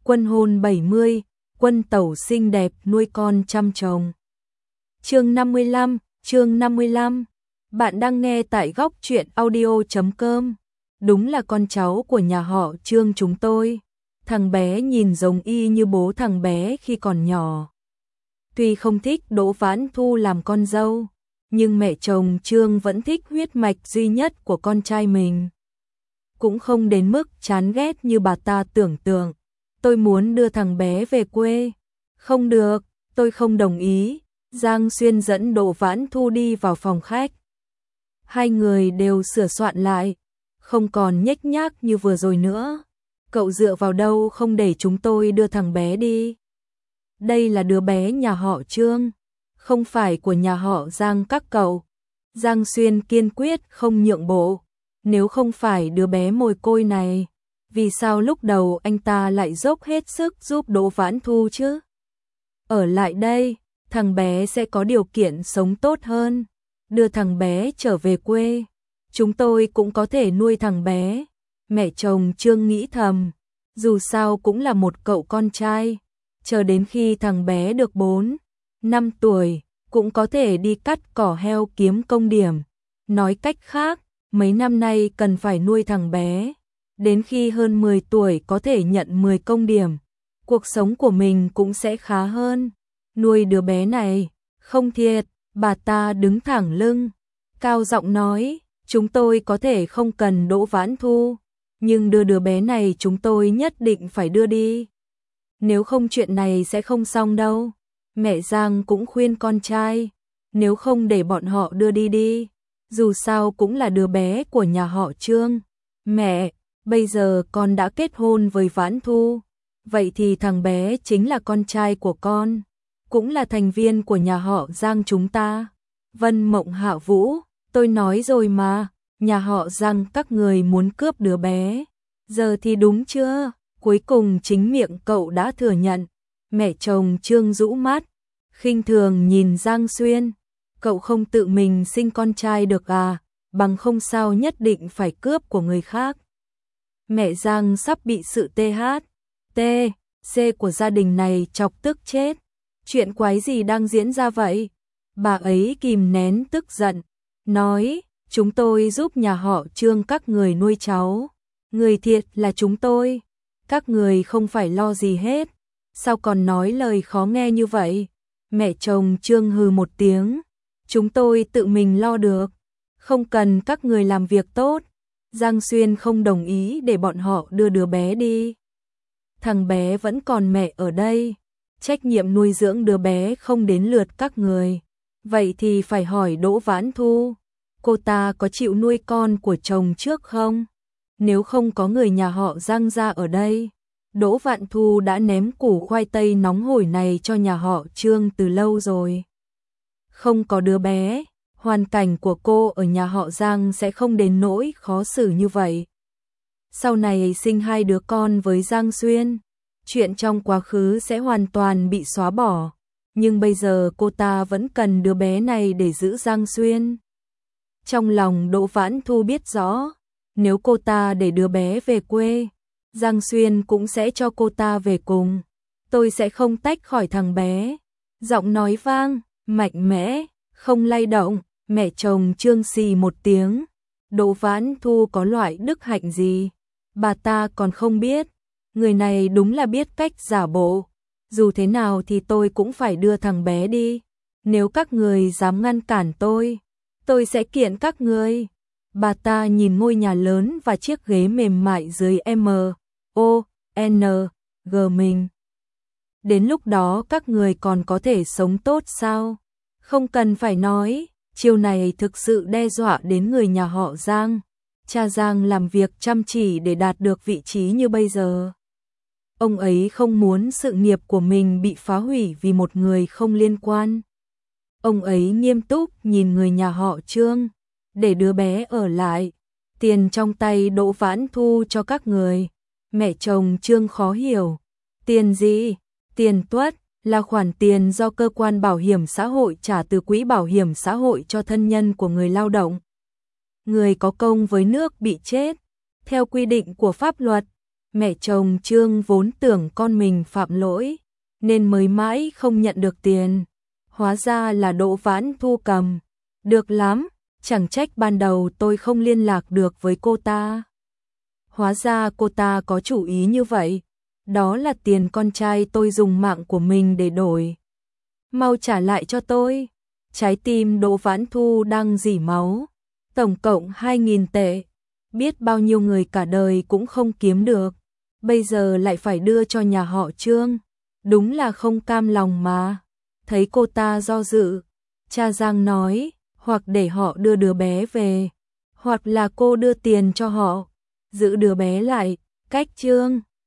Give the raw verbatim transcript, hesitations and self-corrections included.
Quân hôn bảy mươi, quân tẩu xinh đẹp nuôi con chăm chồng. Chương năm mươi lăm, chương năm mươi lăm. Bạn đang nghe tại góc truyện audio chấm com. Đúng là con cháu của nhà họ Trương chúng tôi. Thằng bé nhìn giống y như bố thằng bé khi còn nhỏ. Tuy không thích Đỗ Vãn Thu làm con dâu, nhưng mẹ chồng Trương vẫn thích huyết mạch duy nhất của con trai mình. Cũng không đến mức chán ghét như bà ta tưởng tượng. Tôi muốn đưa thằng bé về quê. Không được, tôi không đồng ý. Giang Xuyên dẫn Đỗ Vãn Thu đi vào phòng khách. Hai người đều sửa soạn lại, không còn nhếch nhác như vừa rồi nữa. Cậu dựa vào đâu không để chúng tôi đưa thằng bé đi? Đây là đứa bé nhà họ Trương, không phải của nhà họ Giang các cậu. Giang Xuyên kiên quyết không nhượng bộ. Nếu không phải đứa bé mồ côi này, vì sao lúc đầu anh ta lại dốc hết sức giúp Đỗ Vãn Thu chứ? Ở lại đây, thằng bé sẽ có điều kiện sống tốt hơn. Đưa thằng bé trở về quê, chúng tôi cũng có thể nuôi thằng bé. Mẹ chồng Trương nghĩ thầm, dù sao cũng là một cậu con trai. Chờ đến khi thằng bé được bốn, năm tuổi, cũng có thể đi cắt cỏ heo kiếm công điểm. Nói cách khác, mấy năm nay cần phải nuôi thằng bé. Đến khi hơn mười tuổi có thể nhận mười công điểm. Cuộc sống của mình cũng sẽ khá hơn. Nuôi đứa bé này, không thiệt. Bà ta đứng thẳng lưng, cao giọng nói, chúng tôi có thể không cần Đỗ Vãn Thu, nhưng đưa đứa bé này chúng tôi nhất định phải đưa đi. Nếu không chuyện này sẽ không xong đâu. Mẹ Giang cũng khuyên con trai, nếu không để bọn họ đưa đi đi, dù sao cũng là đứa bé của nhà họ Trương. Mẹ, bây giờ con đã kết hôn với Vãn Thu, vậy thì thằng bé chính là con trai của con, cũng là thành viên của nhà họ Giang chúng ta. Vân Mộng Hạ Vũ, tôi nói rồi mà, nhà họ Giang các người muốn cướp đứa bé. Giờ thì đúng chưa? Cuối cùng chính miệng cậu đã thừa nhận. Mẹ chồng Trương rũ mắt, khinh thường nhìn Giang Xuyên. Cậu không tự mình sinh con trai được à? Bằng không sao nhất định phải cướp của người khác. Mẹ Giang sắp bị sự tê hát, tê, xê của gia đình này chọc tức chết. Chuyện quái gì đang diễn ra vậy? Bà ấy kìm nén tức giận, nói, chúng tôi giúp nhà họ Trương các người nuôi cháu. Người thiệt là chúng tôi. Các người không phải lo gì hết. Sao còn nói lời khó nghe như vậy? Mẹ chồng Trương hừ một tiếng. Chúng tôi tự mình lo được. Không cần các người làm việc tốt. Giang Xuyên không đồng ý để bọn họ đưa đứa bé đi. Thằng bé vẫn còn mẹ ở đây. Trách nhiệm nuôi dưỡng đứa bé không đến lượt các người. Vậy thì phải hỏi Đỗ Vãn Thu, cô ta có chịu nuôi con của chồng trước không? Nếu không có người nhà họ Giang ra ở đây, Đỗ Vãn Thu đã ném củ khoai tây nóng hổi này cho nhà họ Trương từ lâu rồi. Không có đứa bé, hoàn cảnh của cô ở nhà họ Giang sẽ không đến nỗi khó xử như vậy. Sau này sinh hai đứa con với Giang Xuyên, chuyện trong quá khứ sẽ hoàn toàn bị xóa bỏ, nhưng bây giờ cô ta vẫn cần đứa bé này để giữ Giang Xuyên. Trong lòng Đỗ Vãn Thu biết rõ, nếu cô ta để đứa bé về quê, Giang Xuyên cũng sẽ cho cô ta về cùng. Tôi sẽ không tách khỏi thằng bé. Giọng nói vang, mạnh mẽ, không lay động. Mẹ chồng Trương xì một tiếng. Đỗ Vãn Thu có loại đức hạnh gì? Bà ta còn không biết. Người này đúng là biết cách giả bộ. Dù thế nào thì tôi cũng phải đưa thằng bé đi. Nếu các người dám ngăn cản tôi, tôi sẽ kiện các người. Bà ta nhìn ngôi nhà lớn và chiếc ghế mềm mại dưới M, O, N, G mình. Đến lúc đó các người còn có thể sống tốt sao? Không cần phải nói, chiêu này thực sự đe dọa đến người nhà họ Giang. Cha Giang làm việc chăm chỉ để đạt được vị trí như bây giờ. Ông ấy không muốn sự nghiệp của mình bị phá hủy vì một người không liên quan. Ông ấy nghiêm túc nhìn người nhà họ Trương, để đứa bé ở lại. Tiền trong tay Đỗ Vãn Thu cho các người. Mẹ chồng Trương khó hiểu. Tiền gì? Tiền tuất là khoản tiền do cơ quan bảo hiểm xã hội trả từ quỹ bảo hiểm xã hội cho thân nhân của người lao động. Người có công với nước bị chết. Theo quy định của pháp luật, Mẹ chồng Trương vốn tưởng con mình phạm lỗi, nên mới mãi không nhận được tiền. Hóa ra là Đỗ Vãn Thu cầm. Được lắm, chẳng trách ban đầu tôi không liên lạc được với cô ta. Hóa ra cô ta có chủ ý như vậy. Đó là tiền con trai tôi dùng mạng của mình để đổi. Mau trả lại cho tôi. Trái tim Đỗ Vãn Thu đang rỉ máu. Tổng cộng hai nghìn tệ. Biết bao nhiêu người cả đời cũng không kiếm được. Bây giờ lại phải đưa cho nhà họ Trương. Đúng là không cam lòng mà. Thấy cô ta do dự, cha Giang nói, hoặc để họ đưa đứa bé về, hoặc là cô đưa tiền cho họ, giữ đứa bé lại, cách Trương